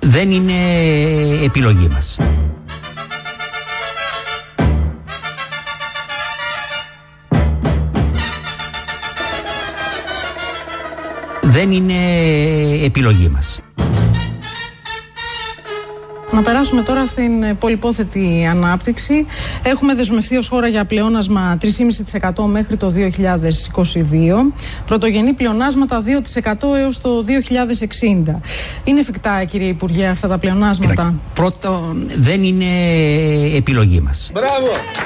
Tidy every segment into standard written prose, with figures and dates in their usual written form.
Δεν είναι επιλογή μας. Δεν είναι επιλογή μας. Να περάσουμε τώρα στην πολυπόθετη ανάπτυξη. Έχουμε δεσμευτεί ως χώρα για πλεόνασμα 3,5% μέχρι το 2022. Πρωτογενή πλεονάσματα 2% έως το 2060. Είναι εφικτά, κύριε Υπουργέ, αυτά τα πλεονάσματα? Κοιτάξτε, πρώτον, δεν είναι επιλογή μας. Μπράβο!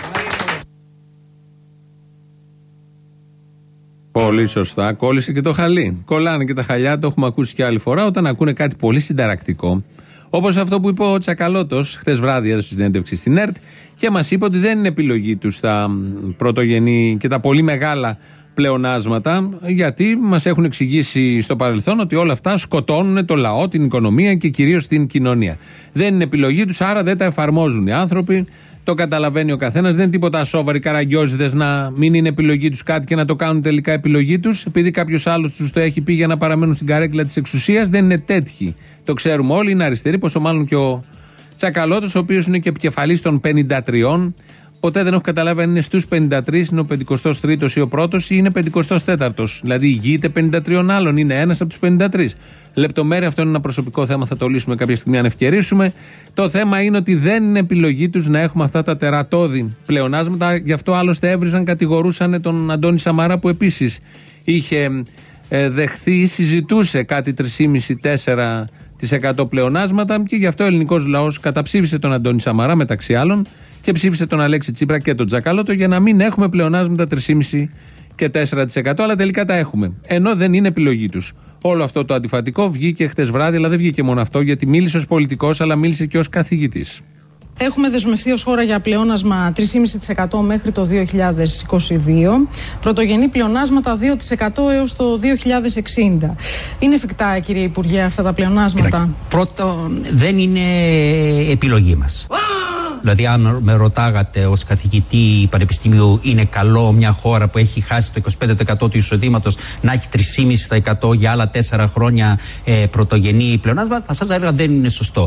Πολύ σωστά. Κόλλησε και το χαλί. Κολλάνε και τα χαλιά, το έχουμε ακούσει και άλλη φορά, όταν ακούνε κάτι πολύ συνταρακτικό. Όπως αυτό που είπε ο Τσακαλώτος, χτες βράδυ έδωσε συνέντευξη στην ΕΡΤ και μας είπε ότι δεν είναι επιλογή τους τα πρωτογενή και τα πολύ μεγάλα πλεονάσματα, γιατί μας έχουν εξηγήσει στο παρελθόν ότι όλα αυτά σκοτώνουν το λαό, την οικονομία και κυρίως την κοινωνία. Δεν είναι επιλογή τους, άρα δεν τα εφαρμόζουν οι άνθρωποι. Το καταλαβαίνει ο καθένας. Δεν είναι τίποτα σόβαροι καραγκιόζηδες να μην είναι επιλογή τους κάτι και να το κάνουν τελικά επιλογή τους, επειδή κάποιος άλλος τους το έχει πει για να παραμένουν στην καρέκλα της εξουσίας. Δεν είναι τέτοιοι. Το ξέρουμε όλοι. Είναι αριστεροί, πόσο μάλλον και ο Τσακαλώτος, ο οποίος είναι και επικεφαλής των 53. Ποτέ δεν έχω καταλάβει αν είναι στους 53, είναι ο 53ος ή ο πρώτος, ή είναι 54ος. Δηλαδή ηγείται 53 άλλων, είναι ένας από τους 53. Λεπτομέρεια, αυτό είναι ένα προσωπικό θέμα, θα το λύσουμε κάποια στιγμή αν ευκαιρίσουμε. Το θέμα είναι ότι δεν είναι επιλογή τους να έχουμε αυτά τα τερατώδη πλεονάσματα. Γι' αυτό άλλωστε έβριζαν, κατηγορούσαν τον Αντώνη Σαμαρά, που επίσης είχε δεχθεί, συζητούσε κάτι 3,5-4% πλεονάσματα, και γι' αυτό ο ελληνικός λαός καταψήφισε τον Αντώνη Σαμαρά μεταξύ άλλων και ψήφισε τον Αλέξη Τσίπρα και τον Τσακαλώτο για να μην έχουμε πλεονάσματα 3,5% και 4%, αλλά τελικά τα έχουμε. Ενώ δεν είναι επιλογή τους. Όλο αυτό το αντιφατικό βγήκε χτες βράδυ, αλλά δεν βγήκε μόνο αυτό, γιατί μίλησε ως πολιτικός, αλλά μίλησε και ως καθηγητής. Έχουμε δεσμευτεί ως χώρα για πλεόνασμα 3,5% μέχρι το 2022. Πρωτογενή πλεονάσματα 2% έως το 2060. Είναι εφικτά, κύριε Υπουργέ, αυτά τα πλεονάσματα? Κοιτάξτε, πρώτον, δεν είναι επιλογή μας. Δηλαδή, αν με ρωτάγατε ως καθηγητή πανεπιστημίου, είναι καλό μια χώρα που έχει χάσει το 25% του εισοδήματος να έχει 3,5% για άλλα 4 χρόνια πρωτογενή πλεονάσματα, θα σας έλεγα δεν είναι σωστό.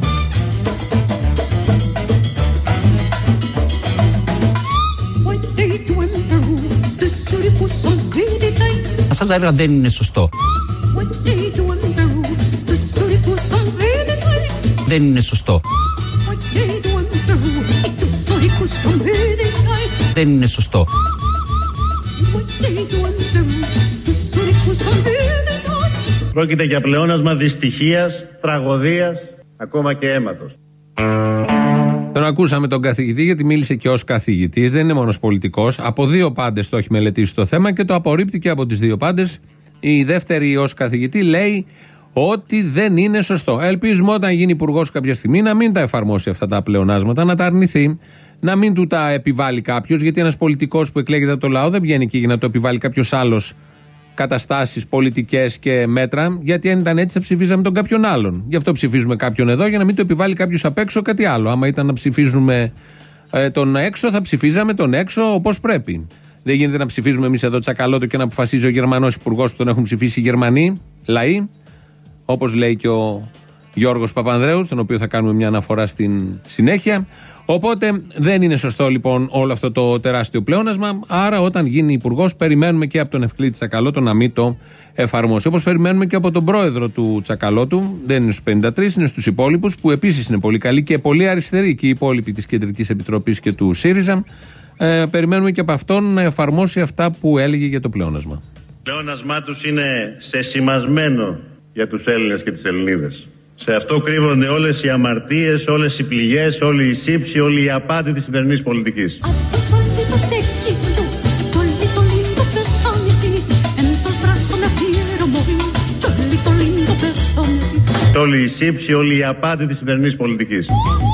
Θα σας έλεγα δεν είναι σωστό. Δεν είναι σωστό. Δεν είναι σωστό. Πρόκειται για πλεόνασμα δυστυχίας, τραγωδίας, ακόμα και αίματος. Τον ακούσαμε τον καθηγητή, γιατί μίλησε και ως καθηγητής, δεν είναι μόνος πολιτικός. Από δύο πάντες το έχει μελετήσει το θέμα και το απορρίπτει και από τις δύο πάντες. Η δεύτερη ως καθηγητή λέει ότι δεν είναι σωστό. Ελπίζουμε όταν γίνει υπουργός κάποια στιγμή να μην τα εφαρμόσει αυτά τα πλεονάσματα, να τα αρνηθεί, να μην του τα επιβάλλει κάποιος, γιατί ένας πολιτικός που εκλέγεται από το λαό δεν βγαίνει εκεί για να το επιβάλλει κάποιος άλλος καταστάσεις, πολιτικές και μέτρα, γιατί αν ήταν έτσι θα ψηφίζαμε τον κάποιον άλλον. Γι' αυτό ψηφίζουμε κάποιον εδώ, για να μην το επιβάλλει κάποιος απ' έξω κάτι άλλο. Άμα ήταν να ψηφίζουμε τον έξω, θα ψηφίζαμε τον έξω όπως πρέπει. Δεν γίνεται να ψηφίζουμε εμείς εδώ Τσακαλώτο και να αποφασίζει ο Γερμανός υπουργός που τον έχουν ψηφίσει οι Γερμανοί λαοί, όπως λέει και ο Γιώργος Παπανδρέου, στον οποίο θα κάνουμε μια αναφορά στην συνέχεια. Οπότε δεν είναι σωστό λοιπόν όλο αυτό το τεράστιο πλεόνασμα. Άρα, όταν γίνει υπουργός, περιμένουμε και από τον Ευκλήτη Τσακαλώτο να μην το εφαρμόσει. Όπως περιμένουμε και από τον πρόεδρο του Τσακαλώτου, δεν είναι στους 53, είναι στους υπόλοιπους, που επίσης είναι πολύ καλοί και πολύ αριστεροί, και οι υπόλοιποι της Κεντρικής Επιτροπής και του ΣΥΡΙΖΑ. Περιμένουμε και από αυτόν να εφαρμόσει αυτά που έλεγε για το πλεόνασμα. Το πλεόνασμά τους είναι σεσημασμένο για τους Έλληνες και τις Ελληνίδες. Σε αυτό κρύβονται όλες οι αμαρτίες, όλες οι πληγές, όλη η σύψη, όλη η απάτη της σημερινής πολιτικής. Όλη η σύψη, όλη η απάτη της σημερινής πολιτικής.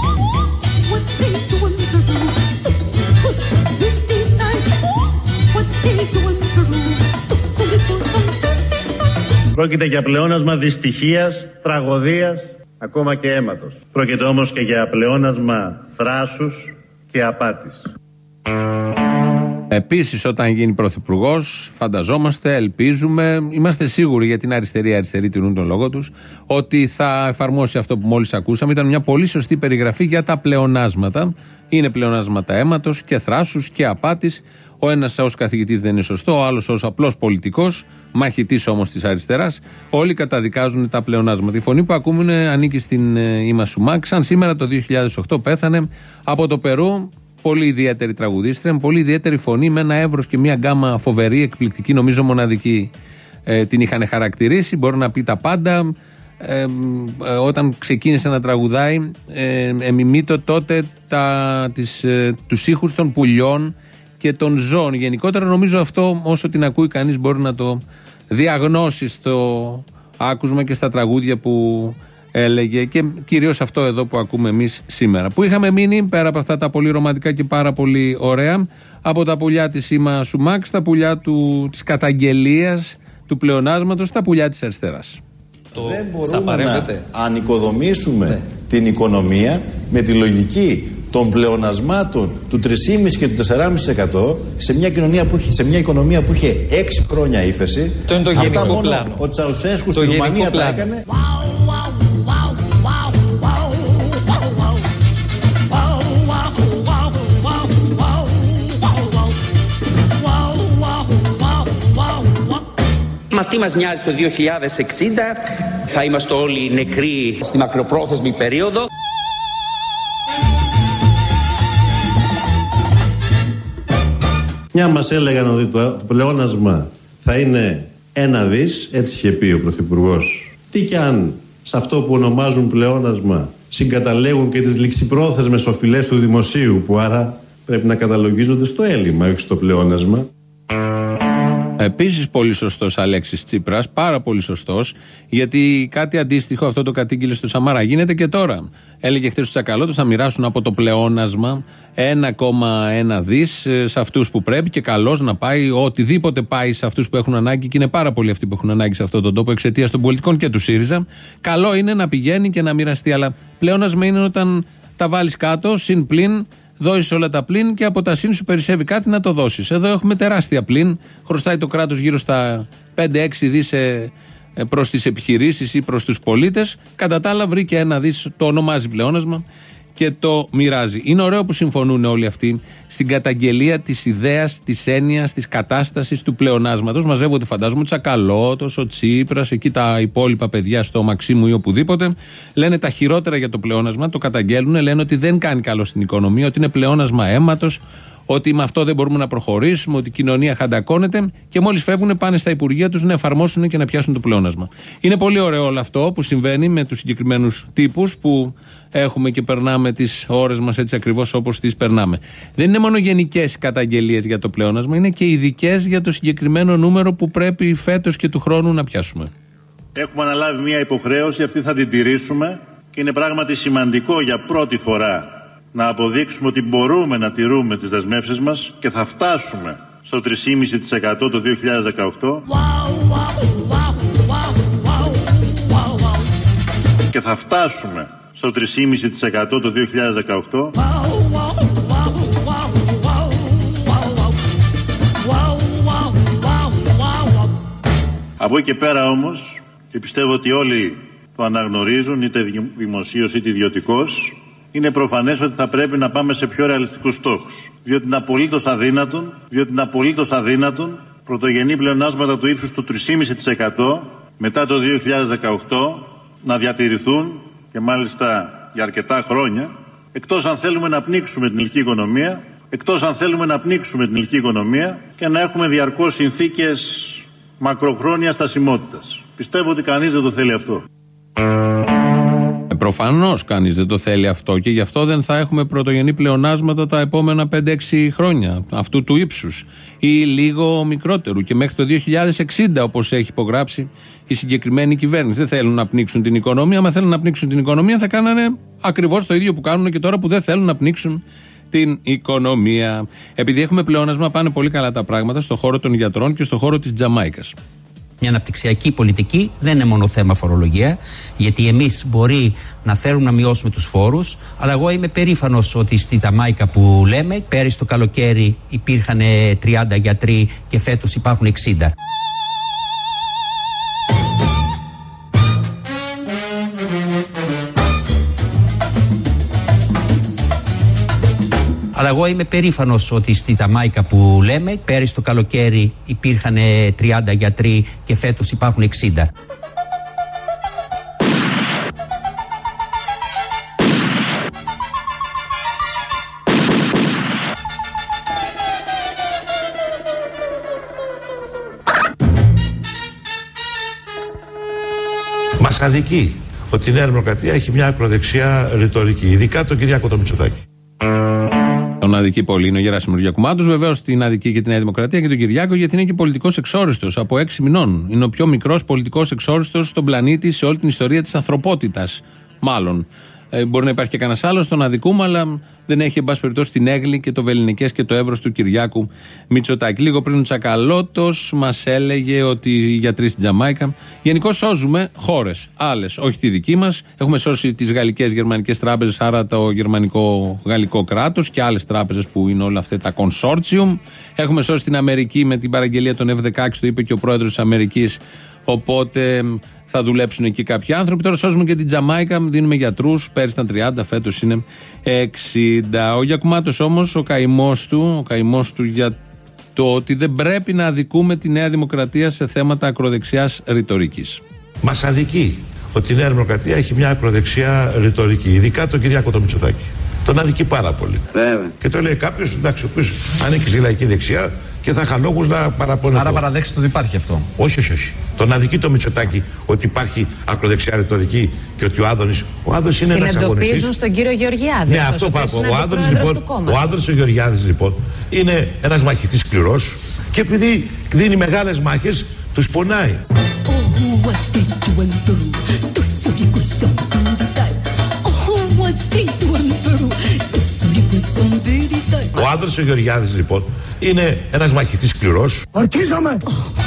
Πρόκειται για πλεόνασμα δυστυχίας, τραγωδίας, ακόμα και αίματος. Πρόκειται όμως και για πλεόνασμα θράσους και απάτης. Επίσης, όταν γίνει πρωθυπουργός, φανταζόμαστε, ελπίζουμε, είμαστε σίγουροι, γιατί είναι αριστεροί τηρούν τον λόγο τους, ότι θα εφαρμόσει αυτό που μόλις ακούσαμε. Ήταν μια πολύ σωστή περιγραφή για τα πλεονάσματα. Είναι πλεονάσματα αίματος και θράσους και απάτης. Ο ένας ως καθηγητής δεν είναι σωστό, ο άλλος ως απλός πολιτικός, μαχητής όμως της αριστεράς. Όλοι καταδικάζουν τα πλεονάσματα. Η φωνή που ακούμε ανήκει στην Ήμα Σουμάκ. Σαν σήμερα το 2008 πέθανε από το Περού. Πολύ ιδιαίτερη τραγουδίστρια, με πολύ ιδιαίτερη φωνή, με ένα εύρος και μια γκάμα φοβερή, εκπληκτική, νομίζω μοναδική την είχαν χαρακτηρίσει. Μπορεί να πει τα πάντα. Όταν ξεκίνησε να τραγουδάει, εμιμείτο τότε τους ήχους των πουλιών και των ζώων. Γενικότερα νομίζω αυτό, όσο την ακούει κανείς, μπορεί να το διαγνώσει στο άκουσμα και στα τραγούδια που έλεγε, και κυρίως αυτό εδώ που ακούμε εμείς σήμερα. Που είχαμε μείνει, πέρα από αυτά τα πολύ ρομαντικά και πάρα πολύ ωραία, από τα πουλιά της Ήμα Σουμάκ στα πουλιά της καταγγελίας, του πλεονάσματος, στα πουλιά της αριστεράς. Δεν μπορούμε να ανοικοδομήσουμε την οικονομία με τη λογική των πλεονασμάτων του 3,5% και του 4,5% σε μια οικονομία που είχε 6 χρόνια ύφεση. Αυτό είναι το γενικό πλάνο. Ο Τσαουσέσκου στη Ρουμανία τα έκανε. Μα τι μας νοιάζει το 2060, θα είμαστε όλοι νεκροί στη μακροπρόθεσμη περίοδο. Μια μας έλεγαν ότι το πλεόνασμα θα είναι 1 δις, έτσι είχε πει ο Πρωθυπουργός. Τι κι αν σε αυτό που ονομάζουν πλεόνασμα συγκαταλέγουν και τις ληξιπρόθεσμες οφειλές του δημοσίου, που άρα πρέπει να καταλογίζονται στο έλλειμμα, όχι στο πλεόνασμα. Επίσης πολύ σωστός Αλέξης Τσίπρας, πάρα πολύ σωστός, γιατί κάτι αντίστοιχο αυτό το κατήγγειλε στο Σαμαρά. Γίνεται και τώρα. Έλεγε χθες ο Τσακαλώτος θα μοιράσουν από το πλεόνασμα 1,1 δις σε αυτούς που πρέπει, και καλώς να πάει οτιδήποτε πάει σε αυτούς που έχουν ανάγκη, και είναι πάρα πολλοί αυτοί που έχουν ανάγκη σε αυτόν τον τόπο εξαιτίας των πολιτικών και του ΣΥΡΙΖΑ. Καλό είναι να πηγαίνει και να μοιραστεί, αλλά πλεόνασμα είναι όταν τα βάλεις κάτω, συν πλην, δώσεις όλα τα πλην και από τα συν σου περισσεύει κάτι να το δώσεις. Εδώ έχουμε τεράστια πλην. Χρωστάει το κράτος γύρω στα 5-6 δις προς τις επιχειρήσεις ή προς τους πολίτες. Κατά τα άλλα, βρήκε 1 δις, το ονομάζει πλεόνασμα και το μοιράζει. Είναι ωραίο που συμφωνούν όλοι αυτοί στην καταγγελία της ιδέας, της έννοιας, της κατάστασης του πλεονάσματος. Μαζεύονται, φαντάζομαι, ο Τσακαλώτος, ο Τσίπρας, εκεί τα υπόλοιπα παιδιά στο Μαξίμου ή οπουδήποτε. Λένε τα χειρότερα για το πλεόνασμα, το καταγγέλνουν, λένε ότι δεν κάνει καλό στην οικονομία, ότι είναι πλεόνασμα αίματος, ότι με αυτό δεν μπορούμε να προχωρήσουμε, ότι η κοινωνία χαντακώνεται, και μόλις φεύγουν πάνε στα υπουργεία τους να εφαρμόσουν και να πιάσουν το πλεόνασμα. Είναι πολύ ωραίο όλο αυτό που συμβαίνει με τους συγκεκριμένους τύπους που έχουμε και περνάμε τις ώρες μας έτσι ακριβώς όπως τις περνάμε. Δεν είναι μόνο γενικές καταγγελίες για το πλεόνασμα, είναι και ειδικές για το συγκεκριμένο νούμερο που πρέπει φέτος και του χρόνου να πιάσουμε. Έχουμε αναλάβει μια υποχρέωση, αυτή θα την τηρήσουμε, και είναι πράγματι σημαντικό για πρώτη φορά να αποδείξουμε ότι μπορούμε να τηρούμε τις δεσμεύσεις μας, και θα φτάσουμε στο 3,5% το 2018 και θα φτάσουμε στο 3,5% το 2018 Από εκεί και πέρα όμως, και πιστεύω ότι όλοι το αναγνωρίζουν, είτε δημοσίως είτε ιδιωτικώς, είναι προφανές ότι θα πρέπει να πάμε σε πιο ρεαλιστικούς στόχους. Διότι είναι απολύτως αδύνατον πρωτογενή πλεονάσματα του ύψους του 3,5% μετά το 2018 να διατηρηθούν, και μάλιστα για αρκετά χρόνια, εκτός αν θέλουμε να πνίξουμε την ελληνική οικονομία, και να έχουμε διαρκώς συνθήκες μακροχρόνιας στασιμότητας. Πιστεύω ότι κανείς δεν το θέλει αυτό. Προφανώς κανείς δεν το θέλει αυτό, και γι' αυτό δεν θα έχουμε πρωτογενή πλεονάσματα τα επόμενα 5-6 χρόνια αυτού του ύψους, ή λίγο μικρότερου, και μέχρι το 2060 όπως έχει υπογράψει η συγκεκριμένη κυβέρνηση. Δεν θέλουν να πνίξουν την οικονομία. Αν θέλουν να πνίξουν την οικονομία θα κάνανε ακριβώς το ίδιο που κάνουν και τώρα, που δεν θέλουν να πνίξουν την οικονομία. Επειδή έχουμε πλεόνασμα, πάνε πολύ καλά τα πράγματα στο χώρο των γιατρών και στο χώρο της Τζαμάικας. Μια αναπτυξιακή πολιτική δεν είναι μόνο θέμα φορολογία, γιατί εμείς μπορεί να θέλουμε να μειώσουμε τους φόρους, αλλά εγώ είμαι περήφανος ότι στη Τζαμάικα που λέμε, πέρυσι το καλοκαίρι υπήρχαν 30 γιατροί και φέτος υπάρχουν 60. Αλλά εγώ είμαι περήφανος ότι στη Τζαμάικα που λέμε, πέρυσι το καλοκαίρι υπήρχαν 30 γιατροί και φέτος υπάρχουν 60. Μας αδικεί ότι η Νέα Δημοκρατία έχει μια ακροδεξιά ρητορική, ειδικά τον Κυριάκο τον Μητσοτάκη. Τον αδικεί πολύ είναι ο Γεράσιμος Γιακουμάτος. Βεβαίως την αδικεί και τη Νέα Δημοκρατία και τον Κυριάκο, γιατί είναι και πολιτικός εξόριστος από 6 μηνών. Είναι ο πιο μικρός πολιτικός εξόριστος στον πλανήτη σε όλη την ιστορία της ανθρωπότητας. Μάλλον. Μπορεί να υπάρχει και κανένας άλλος, τον αδικούμε, αλλά δεν έχει, εν πάση περιπτώσει, την έγκλη και το βελληνικές και το εύρος του Κυριάκου Μητσοτάκη. Λίγο πριν ο Τσακαλώτος μας έλεγε ότι οι γιατροί στην Τζαμάικα γενικώς σώζουμε χώρες άλλες, όχι τη δική μας. Έχουμε σώσει τις γαλλικές γερμανικές τράπεζες, άρα το γερμανικό-γαλλικό κράτος και άλλες τράπεζες που είναι όλα αυτά τα consortium. Έχουμε σώσει την Αμερική με την παραγγελία των F-16, το είπε και ο πρόεδρος της Αμερικής. Οπότε θα δουλέψουν εκεί κάποιοι άνθρωποι. Τώρα σώζουμε και την Τζαμάικα, δίνουμε γιατρούς. Πέρυσι ήταν 30, φέτος είναι 60. Ο Γιακουμάτος όμως, ο καημός του για το ότι δεν πρέπει να αδικούμε τη Νέα Δημοκρατία σε θέματα ακροδεξιάς ρητορικής. Μας αδικεί ότι η Νέα Δημοκρατία έχει μια ακροδεξιά ρητορική, ειδικά τον Κυριάκο τον Μητσοτάκη. Τον αδικεί πάρα πολύ. Βέβαια. Και το λέει κάποιος, εντάξει, ο οποίος ανήκει στη λαϊκή δεξιά και θα είχα λόγους να παραπονεθώ. Άρα παραδέξτε ότι υπάρχει αυτό. Όχι. Τον αδικεί το Μητσοτάκη ότι υπάρχει ακροδεξιά ρητορική και ότι ο Άδωνης είναι ένας αγωνιστής. Την εντοπίζουν στον κύριο Γεωργιάδη. Ναι, αυτό πάω. Ο Άδωνης ο Γεωργιάδης λοιπόν είναι ένας μαχητής σκληρός και επειδή δίνει μεγάλες μάχες τους πονάει. Ο Άδωνης ο Γεωργιάδης λοιπόν είναι ένας μαχητής σκληρός. Ορκίζομαι!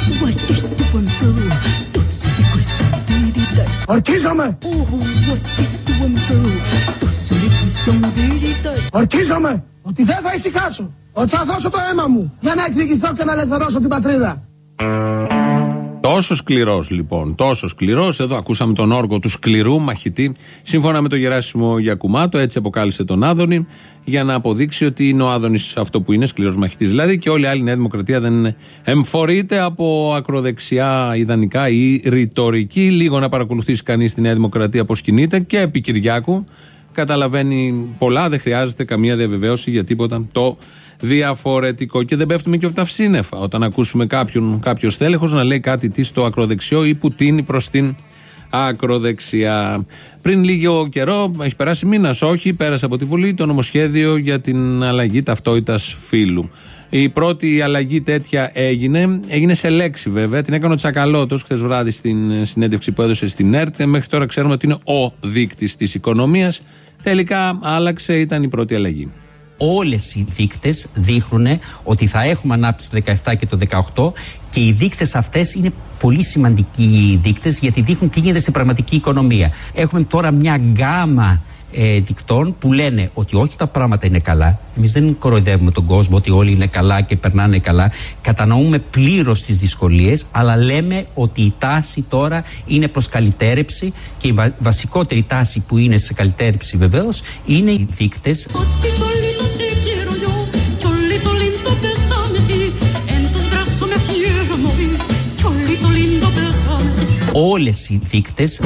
Ορκίζομαι ότι δεν θα ησυχάσω, ότι θα δώσω το αίμα μου για να εκδικηθώ και να ελευθερώσω την πατρίδα. Τόσο σκληρός λοιπόν, τόσο σκληρός. Εδώ ακούσαμε τον όργο του σκληρού μαχητή. Σύμφωνα με τον Γεράσιμο Γιακουμάτο, έτσι αποκάλεσε τον Άδωνη, για να αποδείξει ότι είναι ο Άδωνης αυτό που είναι, σκληρός μαχητής δηλαδή, και όλη η άλλη Νέα Δημοκρατία δεν είναι. Εμφορείται από ακροδεξιά ιδανικά ή ρητορική. Λίγο να παρακολουθήσει κανείς τη Νέα Δημοκρατία πώς κινείται και επί Κυριάκου καταλαβαίνει πολλά, δεν χρειάζεται καμία διαβεβαίωση για τίποτα το διαφορετικό. Και δεν πέφτουμε και από τα σύννεφα όταν ακούσουμε κάποιο στέλεχος να λέει κάτι τι στο ακροδεξιό ή που τίνει προς την ακροδεξιά. Πριν λίγο καιρό, έχει περάσει μήνας, όχι, πέρασε από τη Βουλή το νομοσχέδιο για την αλλαγή ταυτότητας φύλου. Η πρώτη αλλαγή τέτοια έγινε σε λέξη βέβαια, την έκανε ο Τσακαλώτος χθες βράδυ στην συνέντευξη που έδωσε στην ΕΡΤ. Μέχρι τώρα ξέρουμε ότι είναι ο δείκτης της οικονομίας. Τελικά άλλαξε, ήταν η πρώτη αλλαγή. Όλες οι δείκτες δείχνουν ότι θα έχουμε ανάπτυξη το 2017 και το 2018 και οι δείκτες αυτές είναι πολύ σημαντικοί δείκτες γιατί δείχνουν τι γίνεται στην πραγματική οικονομία. Έχουμε τώρα μια γκάμα δικτών που λένε ότι όχι τα πράγματα είναι καλά. Εμείς δεν κοροϊδεύουμε τον κόσμο ότι όλοι είναι καλά και περνάνε καλά. Κατανοούμε πλήρως τις δυσκολίες, αλλά λέμε ότι η τάση τώρα είναι προς καλυτέρευση και η βασικότερη τάση που είναι σε καλυτέρευση βεβαίως είναι οι δείκτες. Όλες οι δείκτες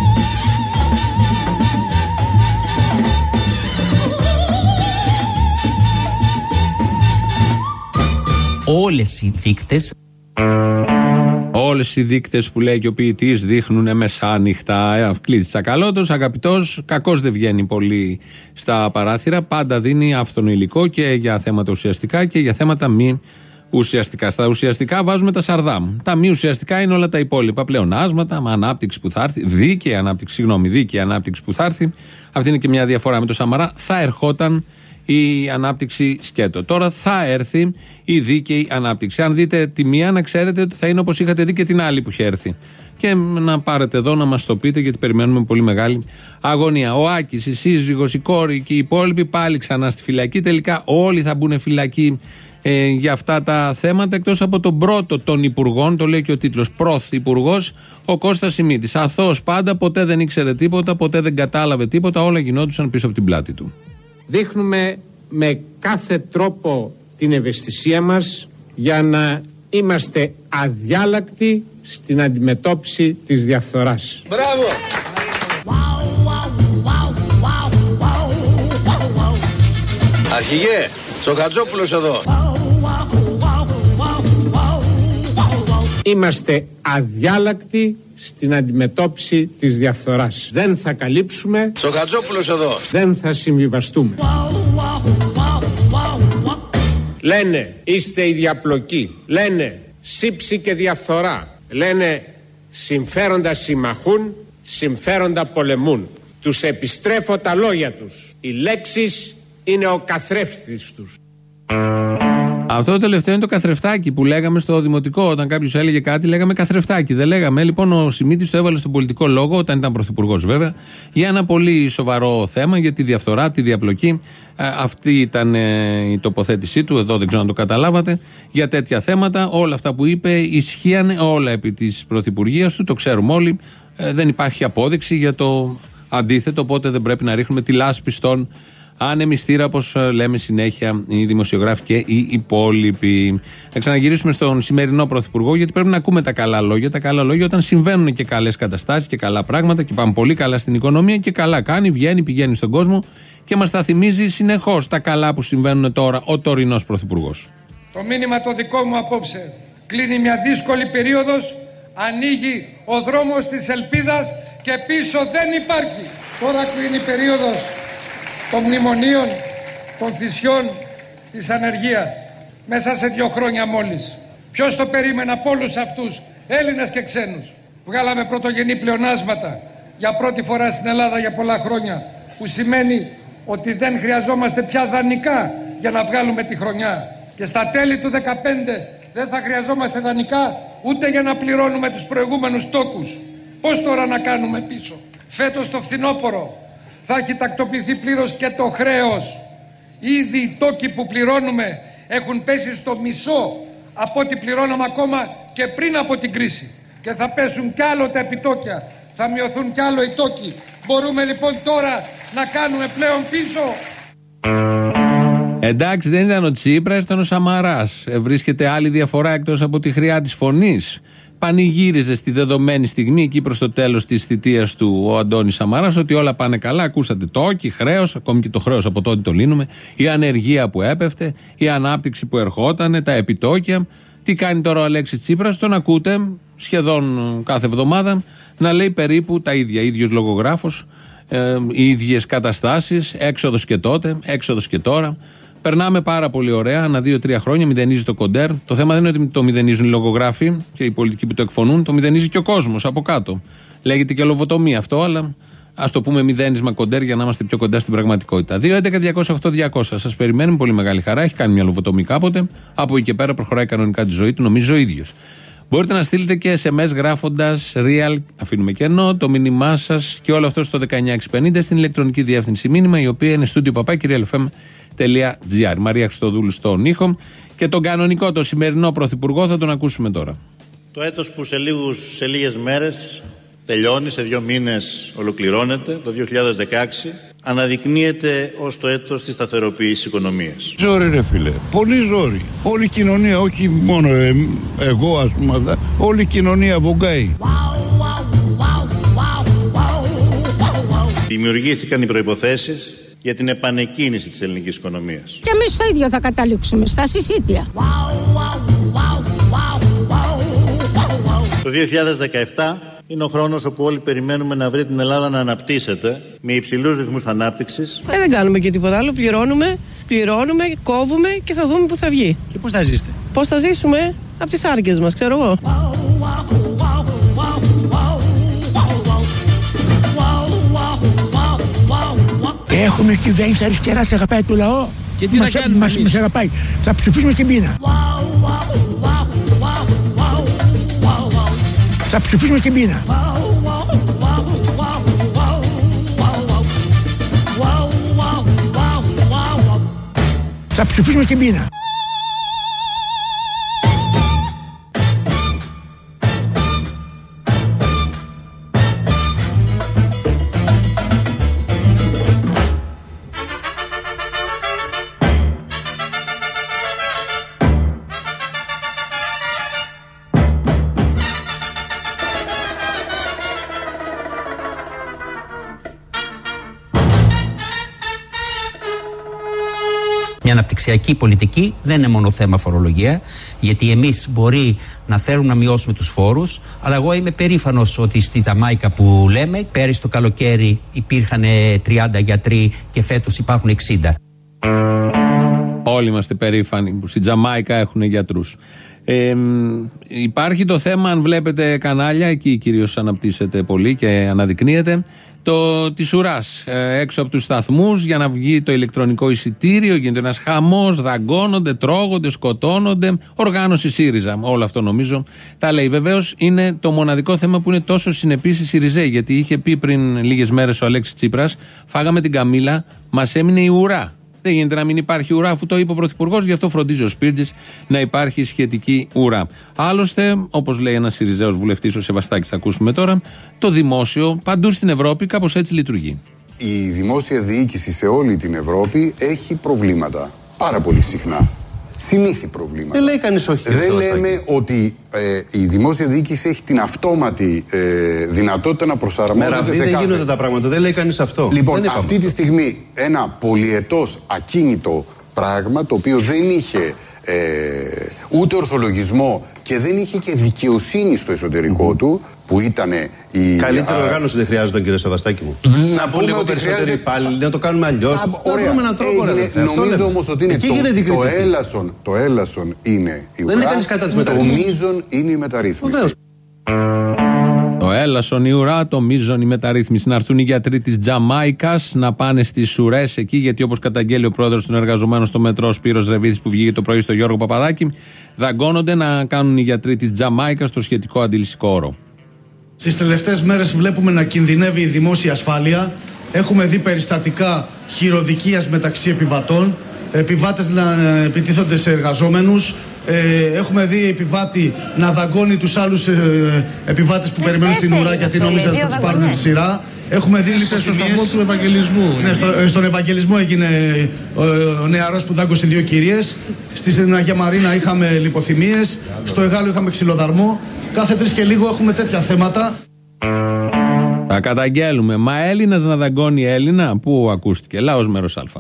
Όλες οι δείκτες που λέει και ο ποιητής δείχνουν μεσάνυχτα. Κλείσει Τσακαλώτος, αγαπητός, κακός δεν βγαίνει πολύ στα παράθυρα. Πάντα δίνει άφθονο υλικό και για θέματα ουσιαστικά και για θέματα μη ουσιαστικά. Στα ουσιαστικά βάζουμε τα σαρδάμ. Τα μη ουσιαστικά είναι όλα τα υπόλοιπα πλεονάσματα, ανάπτυξη που θα έρθει, δίκαιη ανάπτυξη που θα έρθει. Αυτή είναι και μια διαφορά με το Σαμαρά. Θα ερχόταν η ανάπτυξη σκέτο. Τώρα θα έρθει η δίκαιη ανάπτυξη. Αν δείτε τη μία, να ξέρετε ότι θα είναι όπως είχατε δει και την άλλη που είχε έρθει. Και να πάρετε εδώ να μας το πείτε, γιατί περιμένουμε με πολύ μεγάλη αγωνία. Ο Άκης, η σύζυγος, η κόρη και οι υπόλοιποι πάλι ξανά στη φυλακή. Τελικά όλοι θα μπουν φυλακή για αυτά τα θέματα, εκτός από τον πρώτο των υπουργών, το λέει και ο τίτλος, πρωθυπουργός, ο Κώστας Σιμίτης. Αθώος πάντα, ποτέ δεν ήξερε τίποτα, ποτέ δεν κατάλαβε τίποτα, όλα γινόντουσαν πίσω από την πλάτη του. Δείχνουμε με κάθε τρόπο την ευαισθησία μας για να είμαστε αδιάλακτοι στην αντιμετώπιση της διαφθοράς. Μπράβο! Αρχηγέ, Τσοκατζόπουλος εδώ. Είμαστε αδιάλακτοι στην αντιμετώπιση της διαφθοράς. Δεν θα καλύψουμε. Τσοκατζόπουλος εδώ. Δεν θα συμβιβαστούμε. Λένε είστε η διαπλοκή. Λένε σύψη και διαφθορά. Λένε συμφέροντα συμμαχούν, συμφέροντα πολεμούν. Τους επιστρέφω τα λόγια τους. Οι λέξεις είναι ο καθρέφτης τους. Αυτό το τελευταίο είναι το καθρεφτάκι που λέγαμε στο δημοτικό. Όταν κάποιος έλεγε κάτι, λέγαμε καθρεφτάκι. Δεν λέγαμε. Λοιπόν, ο Σιμίτης το έβαλε στον πολιτικό λόγο, όταν ήταν πρωθυπουργός βέβαια, για ένα πολύ σοβαρό θέμα, για τη διαφθορά, τη διαπλοκή. Αυτή ήταν η τοποθέτησή του. Εδώ δεν ξέρω αν το καταλάβατε. Για τέτοια θέματα, όλα αυτά που είπε ισχύανε όλα επί της πρωθυπουργίας του. Το ξέρουμε όλοι. Δεν υπάρχει απόδειξη για το αντίθετο. Οπότε δεν πρέπει να ρίχνουμε τη λάσπη στον ανεμιστήρα, όπως λέμε συνέχεια οι δημοσιογράφοι και οι υπόλοιποι. Να ξαναγυρίσουμε στον σημερινό πρωθυπουργό, γιατί πρέπει να ακούμε τα καλά λόγια. Τα καλά λόγια όταν συμβαίνουν και καλές καταστάσεις και καλά πράγματα και πάμε πολύ καλά στην οικονομία και καλά κάνει, βγαίνει, πηγαίνει στον κόσμο και μας τα θυμίζει συνεχώς τα καλά που συμβαίνουν τώρα ο τωρινός πρωθυπουργός. Το μήνυμα το δικό μου απόψε: κλείνει μια δύσκολη περίοδος, ανοίγει ο δρόμος της ελπίδας και πίσω δεν υπάρχει. Τώρα κλείνει η περίοδος των μνημονίων, των θυσιών, της ανεργίας. Μέσα σε 2 χρόνια μόλις. Ποιος το περίμενε από όλους αυτούς, Έλληνες και ξένους? Βγάλαμε πρωτογενή πλεονάσματα για πρώτη φορά στην Ελλάδα για πολλά χρόνια, που σημαίνει ότι δεν χρειαζόμαστε πια δανεικά για να βγάλουμε τη χρονιά. Και στα τέλη του 2015 δεν θα χρειαζόμαστε δανεικά ούτε για να πληρώνουμε τους προηγούμενους τόκους. Πώς τώρα να κάνουμε πίσω? Φέτος το φθινόπωρο θα έχει τακτοποιηθεί πλήρως και το χρέος. Ήδη οι τόκοι που πληρώνουμε έχουν πέσει στο μισό από ό,τι πληρώναμε ακόμα και πριν από την κρίση. Και θα πέσουν κι άλλο τα επιτόκια, θα μειωθούν κι άλλο οι τόκοι. Μπορούμε λοιπόν τώρα να κάνουμε πλέον πίσω? Εντάξει, δεν ήταν ο Τσίπρας, ήταν ο Σαμαράς. Βρίσκεται άλλη διαφορά εκτός από τη χρειά της φωνής. Πανηγύριζε στη δεδομένη στιγμή, εκεί προς το τέλος της θητείας του, ο Αντώνης Σαμαράς, ότι όλα πάνε καλά. Ακούσατε τόκι, χρέος, ακόμη και το χρέος από τότε το λύνουμε, η ανεργία που έπεφτε, η ανάπτυξη που ερχότανε, τα επιτόκια. Τι κάνει τώρα ο Αλέξης Τσίπρας? Τον ακούτε σχεδόν κάθε εβδομάδα να λέει περίπου τα ίδια. Ίδιος λογογράφος, οι ίδιες καταστάσεις, έξοδος και τότε, έξοδος και τώρα. Περνάμε πάρα πολύ ωραία, ανά 2-3 χρόνια μηδενίζει το κοντέρ. Το θέμα δεν είναι ότι το μηδενίζουν οι λογογράφοι και οι πολιτικοί που το εκφωνούν, το μηδενίζει και ο κόσμος από κάτω. Λέγεται και λοβοτομία αυτό, αλλά ας το πούμε μηδένισμα κοντέρ για να είμαστε πιο κοντά στην πραγματικότητα. 2-11-208-200. Σας περιμένουμε πολύ μεγάλη χαρά. Έχει κάνει μια λοβοτομή κάποτε. Από εκεί και πέρα προχωράει κανονικά τη ζωή του, νομίζω ο ίδιος. Μπορείτε να στείλετε και SMS γράφοντας real, αφήνουμε κενό, το μήνυμά σας και όλο αυτό στο 19650 στην ηλεκτρονική διεύθυνση μήνυμα, η οποία είναι studio@realfm.gr. Μαρία Χριστοδούλου στον ήχο και τον κανονικό, το σημερινό πρωθυπουργό θα τον ακούσουμε τώρα. Το έτος που σε λίγες μέρες τελειώνει, σε 2 μήνες ολοκληρώνεται, το 2016, αναδεικνύεται ως το έτος της σταθεροποίησης οικονομίας. Ζόρι ρε φίλε, πολύ ζόρι. Όλη η κοινωνία, όχι μόνο εγώ ας πούμε, όλη η κοινωνία βογκάει. Δημιουργήθηκαν οι προϋποθέσεις για την επανεκκίνηση της ελληνικής οικονομίας. Και εμείς στο ίδιο θα καταλήξουμε, στα συσίτια. Το 2017 είναι ο χρόνος όπου όλοι περιμένουμε να βρει την Ελλάδα να αναπτύσσεται με υψηλούς ρυθμούς ανάπτυξης. Δεν κάνουμε και τίποτα άλλο, πληρώνουμε, κόβουμε και θα δούμε που θα βγει. Και πώς θα ζήσετε? Πώς θα ζήσουμε? Από τις άρκες μας, ξέρω εγώ. Έχουμε κυβέρνηση αριστεράς, αγαπάει το λαό. Και τι θα κάνουμε μας αγαπάει. Θα ψηφίσουμε στην πείνα. Θα ψηφίσουμε στην πείνα. Θα ψηφίσουμε στην πείνα. Μια αναπτυξιακή πολιτική δεν είναι μόνο θέμα φορολογία, γιατί εμείς μπορεί να θέλουμε να μειώσουμε τους φόρους, αλλά εγώ είμαι περήφανος ότι στη Τζαμάικα που λέμε, πέρυσι το καλοκαίρι υπήρχαν 30 γιατροί και φέτος υπάρχουν 60. Όλοι είμαστε περήφανοι που στη Τζαμάικα έχουν γιατρούς. Υπάρχει το θέμα, αν βλέπετε κανάλια, εκεί κυρίως αναπτύσσεται πολύ και αναδεικνύεται, της ουράς έξω από τους σταθμούς για να βγει το ηλεκτρονικό εισιτήριο. Γίνεται ένας χαμός, δαγκώνονται, τρώγονται, σκοτώνονται. Οργάνωση ΣΥΡΙΖΑ, όλο αυτό νομίζω τα λέει. Βεβαίως είναι το μοναδικό θέμα που είναι τόσο συνεπής η ΣΥΡΙΖΑ, γιατί είχε πει πριν λίγες μέρες ο Αλέξης Τσίπρας, φάγαμε την καμήλα, μας έμεινε η ουρά. Δεν γίνεται να μην υπάρχει ουρά, αφού το είπε ο Πρωθυπουργός, γι' αυτό φροντίζει ο Σπίρτζης να υπάρχει σχετική ουρά. Άλλωστε, όπως λέει ένας Συριζέος βουλευτής, ο Σεβαστάκης, θα ακούσουμε τώρα, το δημόσιο παντού στην Ευρώπη κάπως έτσι λειτουργεί. Η δημόσια διοίκηση σε όλη την Ευρώπη έχει προβλήματα. Πάρα πολύ συχνά. Συνήθη προβλήματα. Δεν λέει κανείς όχι. Δεν λέμε ότι η δημόσια διοίκηση έχει την αυτόματη δυνατότητα να προσαρμόζεται σε δεν γίνονται τα πράγματα. Δεν λέει κανείς αυτό. Λοιπόν, αυτή τη στιγμή ένα πολυετός ακίνητο πράγμα, το οποίο δεν είχε ούτε ορθολογισμό και δεν είχε και δικαιοσύνη στο εσωτερικό του, που ήταν η... Καλύτερη οργάνωση δεν χρειάζεται, κύριε Σεβαστάκη μου. Να πούμε λίγο περισσότεροι υπάλληλοι, να το κάνουμε αλλιώς. Ωραία, νομίζω όμως ότι είναι το έλασον είναι η ουρά, το μείζον είναι η μεταρρύθμιση. Το έλασον η ουρά, το μείζον η μεταρρύθμιση. Να έρθουν οι γιατροί της Τζαμάικας να πάνε στις ουρές εκεί, γιατί όπως καταγγέλει ο πρόεδρος των εργαζομένων στο μετρό Σπύρος Ρεβίδης, που βγήκε το πρωί στο Γιώργο Παπαδάκη, δαγκώνονται να κάνουν οι γιατροί της Τζαμάικας το σχετικό αντιληστικό όρο. Τις τελευταίες μέρες βλέπουμε να κινδυνεύει η δημόσια ασφάλεια. Έχουμε δει περιστατικά χειροδικίας μεταξύ επιβατών, επιβάτες να επιτίθονται σε εργαζόμενους. Έχουμε δει επιβάτη να δαγκώνει τους άλλους επιβάτες που περιμένουν στην ουρά, γιατί νόμιζαν ότι θα τους πάρουν τη σειρά. Έχουμε δει στο σταθμό του Ευαγγελισμού. Ναι, στον Ευαγγελισμό έγινε ο νεαρός που δάγκωσε 2 κυρίες. Στην Αγία Μαρίνα είχαμε λιποθυμίες. Στο Εγάλο είχαμε ξυλοδαρμό. Κάθε 3 και λίγο έχουμε τέτοια θέματα. Θα καταγγέλουμε. Μα Έλληνας να δαγκώνει Έλληνα? Πού ακούστηκε? Λαός μέρος Α.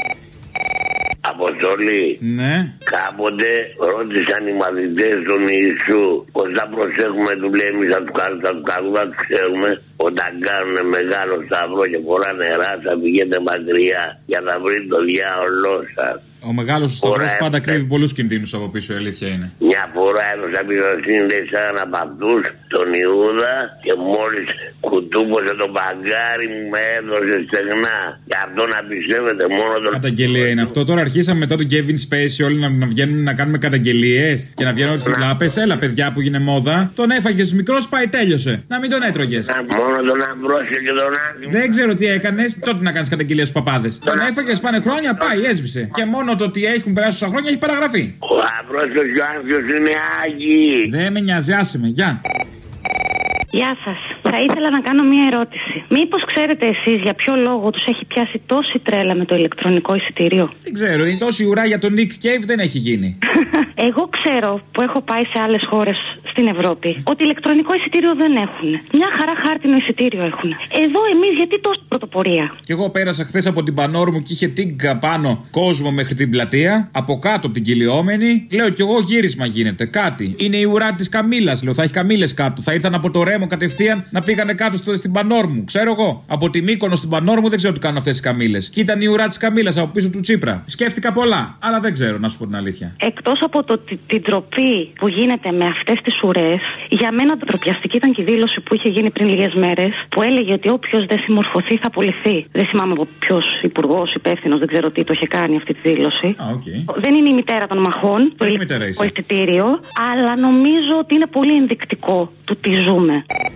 Αποστολή. Ναι. Κάποτε ρώτησαν οι μαθητές τον Ιησού πως θα προσέχουμε, του λέει, εμείς θα του κάνουμε, θα του ξέρουμε. Όταν κάνουν μεγάλο σταυρό και πολλά νερά, θα πηγαίνετε μακριά για να βρει το διάολό σας. Ο μεγάλος σταυρός πάντα κρύβει πολλούς κινδύνους από πίσω, η αλήθεια είναι. Μια φορά έδωσα πυροσύνη, λέει, σαν ένα από αυτούς, τον Ιούδα, και μόλις κουτούπωσε το μπαγκάρι μου, με έδωσε στεγνά. Γι' αυτό να πιστεύετε μόνο τον... Καταγγελία είναι αυτό. Τώρα αρχίσαμε μετά τον Kevin Spacey όλοι να βγαίνουν να κάνουμε καταγγελίες και να βγαίνουν στις λάπες. Έλα, παιδιά, που γίνει μόδα. Τον έφαγες μικρός, πάει, τέλειωσε. Να μην τον έτρωγες. Μόνο τον Αμβρόσιο και τον Άδη. Δεν ξέρω τι έκανες, τότε να κάνεις καταγγελίες στους παπάδες. Τον έφαγες, πάνε χρόνια, πάει, έσβησε. Και μόνο το ότι έχουν περάσει τόσα χρόνια έχει παραγραφεί. Ο Αμβρόσιος και ο Άδειος είναι άγιοι. Δεν με νοιάζει, άσε με, γεια. Γεια σας. Θα ήθελα να κάνω μία ερώτηση. Μήπως ξέρετε εσείς για ποιο λόγο τους έχει πιάσει τόση τρέλα με το ηλεκτρονικό εισιτήριο? Δεν ξέρω, η τόση ουρά για τον Nick Cave δεν έχει γίνει. Εγώ ξέρω, που έχω πάει σε άλλες χώρες στην Ευρώπη, ότι ηλεκτρονικό εισιτήριο δεν έχουν. Μια χαρά χάρτινο εισιτήριο έχουν. Εδώ εμείς γιατί τόση πρωτοπορία? Κι εγώ πέρασα χθες από την Πανόρμου και είχε τίγκα πάνω κόσμο μέχρι την πλατεία, από κάτω την κυλιόμενη. Λέω κι εγώ γύρισμα γίνεται, κάτι. Είναι η ουρά της Καμήλας, λέω, θα έχει καμήλες κάτω. Θα ήρθαν από το Ρέμο κατευθείαν να πήγανε κάτω στην Πανόρμου. Ξέρω εγώ. Από τη Μύκονο στην Πανόρμου δεν ξέρω τι κάνουν αυτές οι καμήλες. Και ήταν η ουρά της Καμήλας από πίσω του Τσίπρα. Σκέφτηκα πολλά, αλλά δεν ξέρω, να σου πω την αλήθεια. Εκτός από την τροπή που γίνεται με αυτές τις ουρές. Για μένα ντροπιαστική ήταν και η δήλωση που είχε γίνει πριν λίγες μέρες, που έλεγε ότι όποιος δεν συμμορφωθεί θα απολυθεί. Δεν θυμάμαι από ποιος υπουργός, υπεύθυνος, δεν ξέρω τι το είχε κάνει αυτή τη δήλωση. Δεν είναι η μητέρα των μαχών, το ηλεκτρονικό εισιτήριο, αλλά νομίζω ότι είναι πολύ ενδεικτικό του τι ζούμε.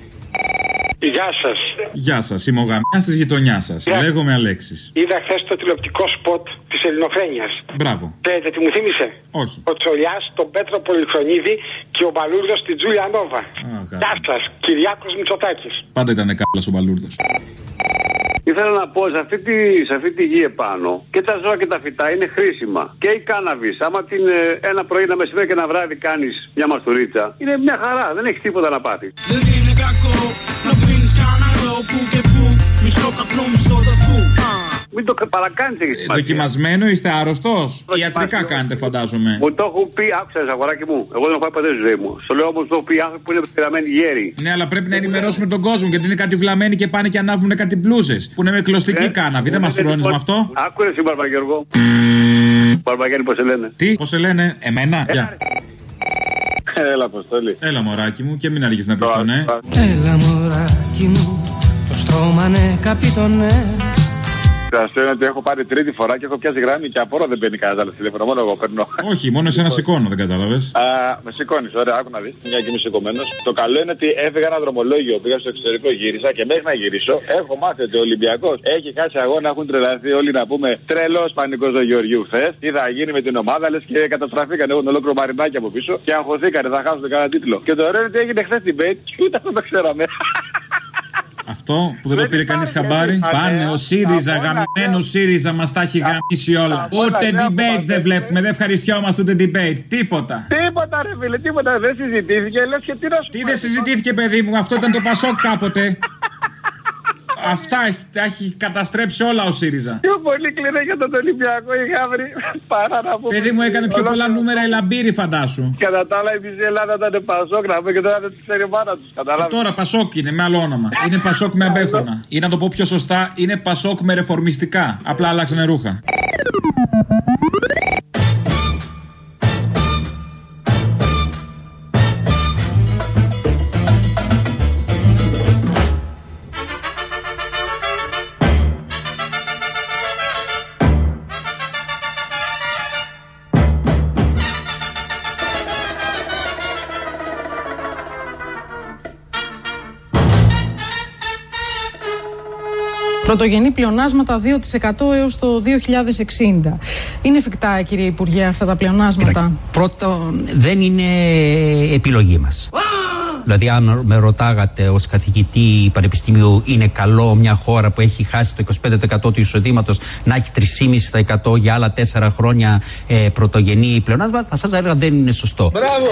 Γεια σας. Γεια σας, είμαι ο γαμιάς της γειτονιάς σας. Λέγομαι Αλέξης. Είδα χθες το τηλεοπτικό σποτ της Ελληνοφρένειας. Μπράβο. Ξέρετε τι μου θύμισε? Όχι. Ο Τσολιάς, τον Πέτρο Πολυχρονίδη και ο Μπαλούρδος στην Τζούλια Νόβα. Γεια σας, Κυριάκος Μητσοτάκης. Πάντα ήταν κάλας ο Μπαλούρδος. Ήθελα να πω, σε αυτή τη γη επάνω και τα ζώα και τα φυτά είναι χρήσιμα. Και η κάναβης, άμα ένα πρωί, ένα μεσημέρι και ένα βράδυ κάνεις μια μαστουρίτσα, είναι μια χαρά, δεν έχεις τίποτα να πάθεις. Δεν είναι κακό να πίνεις κανένα που και που, μισό καπνό, μισό δαφού. Μην το παρακάνεις, έχεις σημασία. Δοκιμασμένο, είστε άρρωστος? Ιατρικά κάνετε, φαντάζομαι. Μου το έχουν πει, άκουσες αγοράκι μου. Εγώ δεν έχω πάει ποτέ στη ζωή μου. Στο λέω όμως το έχουν πει άνθρωποι που είναι πειραμένοι γέροι. Ναι, αλλά πρέπει να ενημερώσουμε τον κόσμο γιατί είναι κάτι βλαμμένοι και πάνε και ανάβουν κάτι μπλούζες που είναι με κλωστική κάναβη. Δεν μας φρόνεις με αυτό. Άκουρε εσύ, Μπαρμπαγιώργο. Μπαρμπαγιάννη, πώς σε λένε? Τι, πώς σε λένε, εμένα? Γεια. Έλα, Αποστόλη. Έλα, μωράκι μου, και μην αργείς να πεις το ναι. Έλα, μωράκι μου, το στόμα ναι, καπίτονε. Είναι ότι έχω πάρει τρίτη φορά και έχω πιάσει γράμμη και απορώ δεν παίρνει κανένα άλλο τηλέφωνο. Μόνο εγώ παίρνω. Όχι, μόνο εσένα σηκώνω, δεν κατάλαβες. Με σηκώνει, ωραία, άκου να δεις. Μια και είμαι σηκωμένος. Το καλό είναι ότι έφυγα ένα δρομολόγιο, πήγα στο εξωτερικό, γύρισα και μέχρι να γυρίσω έχω μάθει ότι ο Ολυμπιακός έχει χάσει αγώνα, έχουν τρελαθεί όλοι να πούμε τρελός πανικός του Γεωργίου χθες. Τι θα γίνει με την ομάδα, λες και καταστραφήκανε εγώ ολόκληρο μαρινάκι από πίσω και αγχωθήκανε, θα χάσουν κανένα τίτλο. Και το ωραίο είναι ότι έγινε χθες debate και ούτε αυτό το ξέραμε. Αυτό που δεν το πήρε κανείς χαμπάρι. Πάνε ο ΣΥΡΙΖΑ, γαμμένο ΣΥΡΙΖΑ μας τα έχει γαμίσει όλα. Ούτε debate δεν βλέπουμε, δεν ευχαριστιόμαστε ούτε debate. Τίποτα. Τίποτα, ρε φίλε, τίποτα δεν συζητήθηκε. Λες και τι να σου τι δεν συζητήθηκε, παιδί μου, αυτό ήταν το Πασόκ κάποτε. Αυτά έχει καταστρέψει όλα ο ΣΥΡΙΖΑ. Πιο πολύ κλείνει για τον Ολυμπιακό η Γαύρη. Παρά να πούμε. Παιδί μου, έκανε πιο πολλά νούμερα η Λαμπύρη, φαντάσου. Κατά τα άλλα, η μισή Ελλάδα ήταν Πασόκ, να πούμε, και τώρα δεν τη ξέρει μάνα του. Τώρα Πασόκ είναι με άλλο όνομα. Είναι Πασόκ με αμπέχωνα. Ή να το πω πιο σωστά, είναι Πασόκ με ρεφορμιστικά. Απλά άλλαξαν ρούχα. Πρωτογενή πλεονάσματα 2% έως το 2060. Είναι εφικτά, κύριε Υπουργέ, αυτά τα πλεονάσματα? Κοιτάξτε, πρώτον, δεν είναι επιλογή μας. Δηλαδή, αν με ρωτάγατε ως καθηγητή πανεπιστημίου, είναι καλό μια χώρα που έχει χάσει το 25% του εισοδήματος να έχει 3,5% για άλλα 4 χρόνια πρωτογενή πλεονάσματα, θα σας έλεγα δεν είναι σωστό. Μπράβο!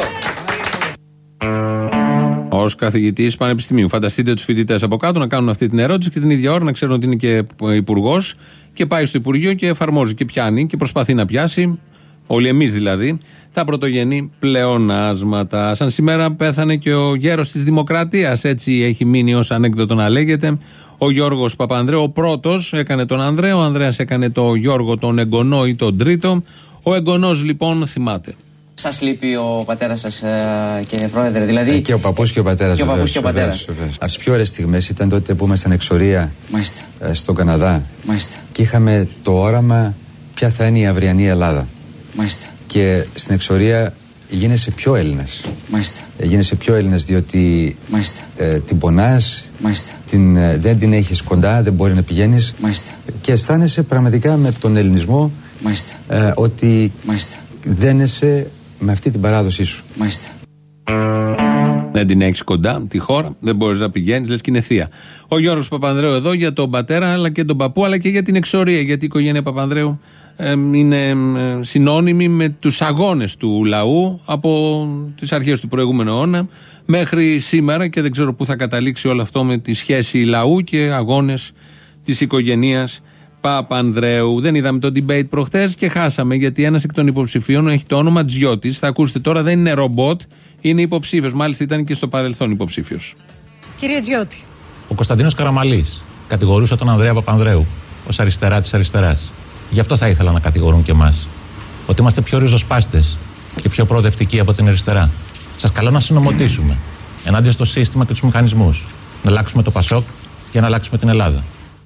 Ως καθηγητής πανεπιστημίου. Φανταστείτε τους φοιτητές από κάτω να κάνουν αυτή την ερώτηση και την ίδια ώρα να ξέρουν ότι είναι και υπουργός και πάει στο Υπουργείο και εφαρμόζει και πιάνει και προσπαθεί να πιάσει, όλοι εμείς δηλαδή, τα πρωτογενή πλεονάσματα. Σαν σήμερα πέθανε και ο γέρος της Δημοκρατίας, έτσι έχει μείνει ως ανέκδοτο να λέγεται, ο Γιώργος Παπανδρέου. Ο πρώτος έκανε τον Ανδρέα, ο Ανδρέας έκανε τον Γιώργο τον εγγονό ή τον τρίτο. Ο εγγονός λοιπόν θυμάται. Σας λείπει ο πατέρας σας, κύριε Πρόεδρε? Δηλαδή... και ο παππούς και ο πατέρας. Και ο παππούς και ο πατέρας. Από τις πιο ωραίες στιγμές ήταν τότε που ήμασταν εξορία στον Καναδά. Μάλιστα. Και είχαμε το όραμα ποια θα είναι η αυριανή Ελλάδα. Μάλιστα. Και στην εξορία γίνεσαι πιο Έλληνας. Μάλιστα. Γίνεσαι πιο Έλληνας διότι την πονάς, δεν την έχεις κοντά, δεν μπορεί να πηγαίνεις. Μάλιστα. Και αισθάνεσαι πραγματικά με τον ελληνισμό ότι δένεσαι με αυτή την παράδοσή σου. Μάλιστα. Δεν την έχεις κοντά, τη χώρα, δεν μπορείς να πηγαίνεις, λες και είναι θεία. Ο Γιώργος Παπανδρέου εδώ για τον πατέρα, αλλά και τον παππού, αλλά και για την εξορία. Γιατί η οικογένεια Παπανδρέου είναι συνώνυμη με τους αγώνες του λαού από τις αρχές του προηγούμενου αιώνα μέχρι σήμερα, και δεν ξέρω πού θα καταλήξει όλο αυτό με τη σχέση λαού και αγώνες της οικογένειας Παπανδρέου. Δεν είδαμε το debate προχτές και χάσαμε, γιατί ένας εκ των υποψηφίων έχει το όνομα Τζιώτης. Θα ακούσετε τώρα, δεν είναι ρομπότ, είναι υποψήφιος. Μάλιστα ήταν και στο παρελθόν υποψήφιος. Κύριε Τζιώτη. Ο Κωνσταντίνος Καραμαλής κατηγορούσε τον Ανδρέα Παπανδρέου ως αριστερά της αριστεράς. Γι' αυτό θα ήθελα να κατηγορούν και εμάς. Ότι είμαστε πιο ριζοσπάστες και πιο προοδευτική από την αριστερά. Σας καλώ να συνομωτήσουμε ενάντια στο σύστημα και τους μηχανισμούς. Να αλλάξουμε το ΠΑΣΟΚ και να αλλάξουμε την Ελλάδα.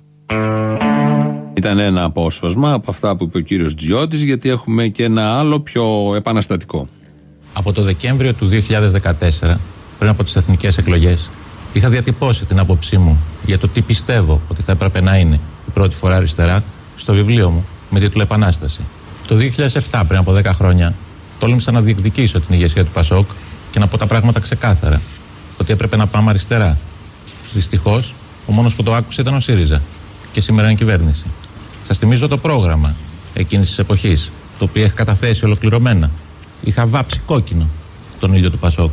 Ήταν ένα απόσπασμα από αυτά που είπε ο κύριος Τζιώτης, γιατί έχουμε και ένα άλλο πιο επαναστατικό. Από το Δεκέμβριο του 2014, πριν από τις εθνικές εκλογές, είχα διατυπώσει την άποψή μου για το τι πιστεύω ότι θα έπρεπε να είναι η πρώτη φορά αριστερά στο βιβλίο μου με τίτλο Επανάσταση. Το 2007, πριν από 10 χρόνια, τόλμησα να διεκδικήσω την ηγεσία του ΠΑΣΟΚ και να πω τα πράγματα ξεκάθαρα. Ότι έπρεπε να πάμε αριστερά. Δυστυχώς, ο μόνος που το άκουσε ήταν ο ΣΥΡΙΖΑ. Και σήμερα είναι κυβέρνηση. Σας θυμίζω το πρόγραμμα εκείνης της εποχής, το οποίο έχει καταθέσει ολοκληρωμένα. Είχα βάψει κόκκινο τον ήλιο του ΠΑΣΟΚ.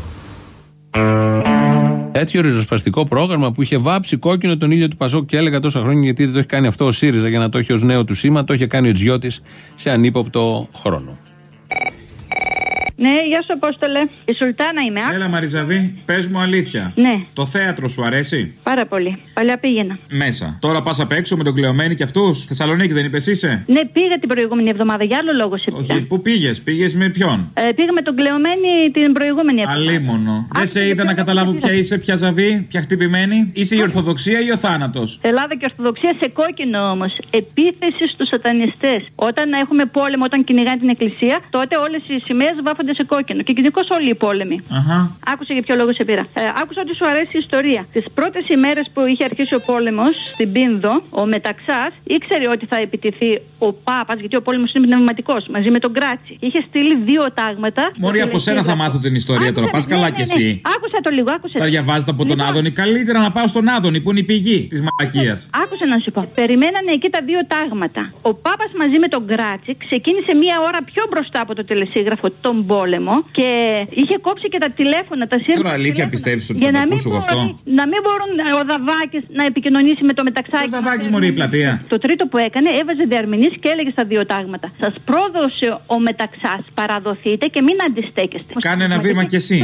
Τέτοιο ριζοσπαστικό πρόγραμμα που είχε βάψει κόκκινο τον ήλιο του ΠΑΣΟΚ και έλεγα τόσα χρόνια γιατί δεν το έχει κάνει αυτό ο ΣΥΡΙΖΑ για να το έχει ως νέο του σήμα, το είχε κάνει ο Τζιώτης σε ανύποπτο χρόνο. Ναι, γεια σου Απόστολε. Η Σουλτάνα είμαι. Έλα Μαριζαβή, πες μου αλήθεια. Ναι. Το θέατρο σου αρέσει? Πάρα πολύ. Παλιά πήγαινα. Μέσα. Τώρα πας απ' έξω με τον Κλεωμένη και αυτούς? Θεσσαλονίκη δεν είπες είσαι? Ναι, πήγα την προηγούμενη εβδομάδα. Για άλλο λόγο σε πήγα. Όχι, πού πήγες? Πήγες με ποιον? Πήγα με τον Κλεωμένη την προηγούμενη εβδομάδα. Αλίμονο. Δεν σε είδα να καταλάβω ποια είσαι, ποια Ζαβή, ποια χτυπημένη. Είσαι η Ορθοδοξία ή ο θάνατος? Ελλάδα και Ορθοδοξία σε κόκκινο όμως. Επίθεση στους σατανιστές. Όταν έχουμε πόλεμο, όταν κυνηγάνε την εκκλησία, τότε όλες οι σημαίες βάφονται σε κόκκινο. Και γενικώς όλοι οι πόλεμοι. Άκουσα για ποιο λόγο σε πήρα. Άκουσα ότι σου αρέσει η ιστορία. Τις πρώτες ημέρες που είχε αρχίσει ο πόλεμος στην Πίνδο, ο Μεταξάς ήξερε ότι θα επιτεθεί ο Πάπας, γιατί ο πόλεμος είναι πνευματικός, μαζί με τον Κράτσι. Είχε στείλει 2 τάγματα. Μωρή, από σένα θα μάθω την ιστορία τώρα. Πας καλά κι εσύ. Άκουσα το λίγο, άκουσα. Τα διαβάζετε από τον Άδωνη. Καλύτερα να πάω στον Άδωνη που είναι η πηγή της μαλακίας. Άκουσα να σου πω. Περιμένανε εκεί τα 2 τάγματα. Ο Πάπας μαζί με τον Κράτσι ξεκίνησε 1 ώρα πιο μπροστά από το τελεσίγραφο τον πόλεμο και είχε κόψει και τα τηλέφωνα, τα σύρματα. Τώρα αλήθεια πιστεύεις ότι θα το ακούσω αυτό? Να μην μπορούν ο Δαβάκης να επικοινωνήσει με το Μεταξάκι. Ο Δαβάκης μωρή η πλατεία. Το τρίτο που έκανε, έβαζε διαρμηνείς και έλεγε στα 2 τάγματα. Σας πρόδωσε ο Μεταξάς, παραδοθείτε και μην αντιστέκεστε. Κάνε ένα βήμα κι εσύ.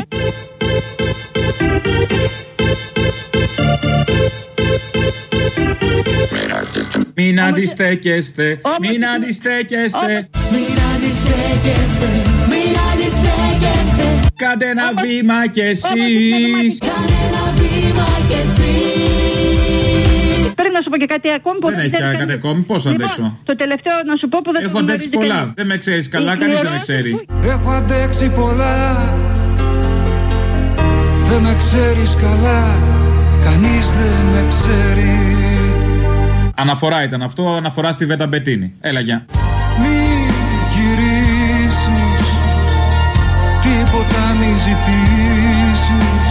Μην αντιστέκεστε, μην αντιστέκεστε. Κάντε ένα βήμα κι εσείς. Πρέπει να σου πω και κάτι ακόμη. Δεν έχει κάτι ακόμη, πώς θα αντέξω? Το τελευταίο να σου πω που δεν έχω αντέξει πολλά. Δεν με ξέρεις καλά, κανείς δεν με ξέρει. Έχω αντέξει πολλά. Δεν με ξέρεις καλά, κανείς δεν με ξέρει. Αναφορά ήταν αυτό, αναφορά στη Βέτα Μπετίνη. Έλα γεια. Μη γυρίσεις, τίποτα μη ζητήσεις.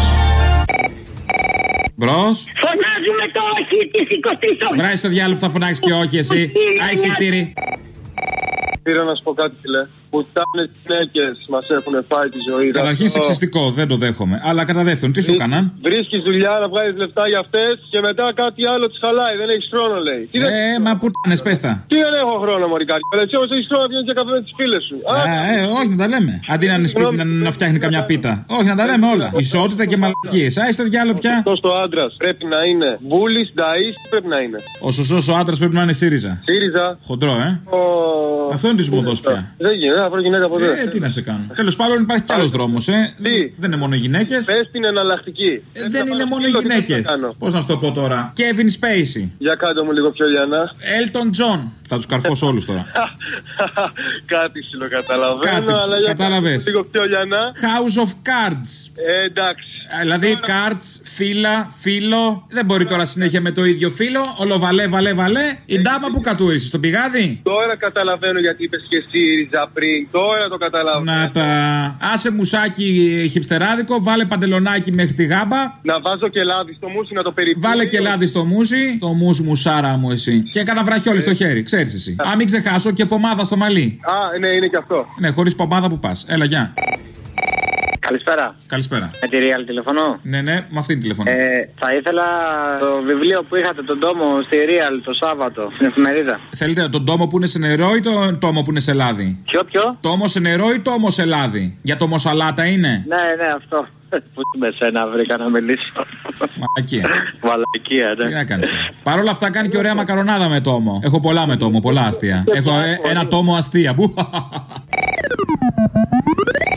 Μπρος. Φωνάζουμε το όχι της 28ης. Βράζει το διάλογο που θα φωνάξεις και όχι εσύ. Άι τύρι. Πήρα να σου πω κάτι, φίλε. Πουτάνες γυναίκες μας έχουν φάει τη ζωή. Καταρχήν σεξιστικό, δεν το δέχομαι. Αλλά κατά δεύτερον, τι σου έκαναν? Βρίσκεις δουλειά να βγάλεις λεφτά για αυτές και μετά κάτι άλλο τις χαλάει. Δεν έχεις χρόνο, λέει. Μα πουτάνες, πες τα. Τι δεν έχω χρόνο, μωρή κάτι. Έτσι όμως έχεις χρόνο να βγαίνεις για καφέ με τις φίλες σου. Όχι να τα λέμε. Αντί να είναι σπίτι να φτιάχνει καμιά πίτα. Όχι να τα λέμε όλα. Ισότητα και μαλακίες. Άιστε διάλογο πια. Αυτός ο άντρας πρέπει να είναι βούλης, νταΐς, πρέπει να είναι. Ο σωστός ο άντρας πρέπει να είναι ΣΥΡΙΖΑ. ΣΥΡΙΖΑ. Χοντρό, Αυτό είναι τη μοδός πια. Δεν γίνεται, θα βρω γυναίκα ποτέ. Τι να σε κάνω. Τέλος πάντων υπάρχει κι άλλος δρόμος, Δεν είναι μόνο γυναίκες. Πες την εναλλακτική. Δεν είναι μόνο γυναίκες. Πώς να σου το πω τώρα. Kevin Spacey. Για κάτω μου λίγο πιο λιανά. Elton John. Θα τους καρφώσω όλους τώρα. Κάτι καταλαβαίνω. Κάτι κατάλαβες. Λίγο πιο λιανά. House of Cards. Εντάξει. Δηλαδή cards, φύλλα, φύλλο. Δεν μπορεί τώρα συνέχεια με το ίδιο φύλλο. Όλο βαλέ. Η ντάμα που κατούρισε στο πηγάδι. Τώρα καταλαβαίνω γιατί είπες και ΣΥΡΙΖΑ πριν. Τώρα το καταλαβαίνω. Να τα. Άσε μουσάκι χιψτεράδικο, βάλε παντελονάκι μέχρι τη γάμπα. Να βάζω και λάδι στο μουσι να το περιποιήσω. Βάλε και λάδι στο μουσι. Το μουσι μουσάρα μου εσύ. Και έκανα βραχιόλι στο χέρι, ξέρεις εσύ. Α, μην ξεχάσω και πομάδα στο μαλλί. Ναι, είναι και αυτό. Ναι, χωρίς πομάδα που πας. Έλα, γεια. Καλησπέρα. Καλησπέρα. Με τη Real τηλεφωνώ. Ναι, με αυτήν τηλεφωνώ. Θα ήθελα το βιβλίο που είχατε, τον τόμο στη Real το Σάββατο, στην εφημερίδα. Θέλετε τον τόμο που είναι σε νερό ή τον τόμο που είναι σε λάδι? Ποιο? Τόμο σε νερό ή τόμο σε λάδι? Για το μοσαλάτα είναι? Ναι, αυτό. Πού με σένα βρήκα να μιλήσω. Μαλακία, ναι. Τι να κάνεις. Παρ' όλα αυτά κάνει και ωραία μακαρονάδα με τόμο. Έχω πολλά με τόμο, πολλά αστεία. Έχω ένα τόμο αστεία.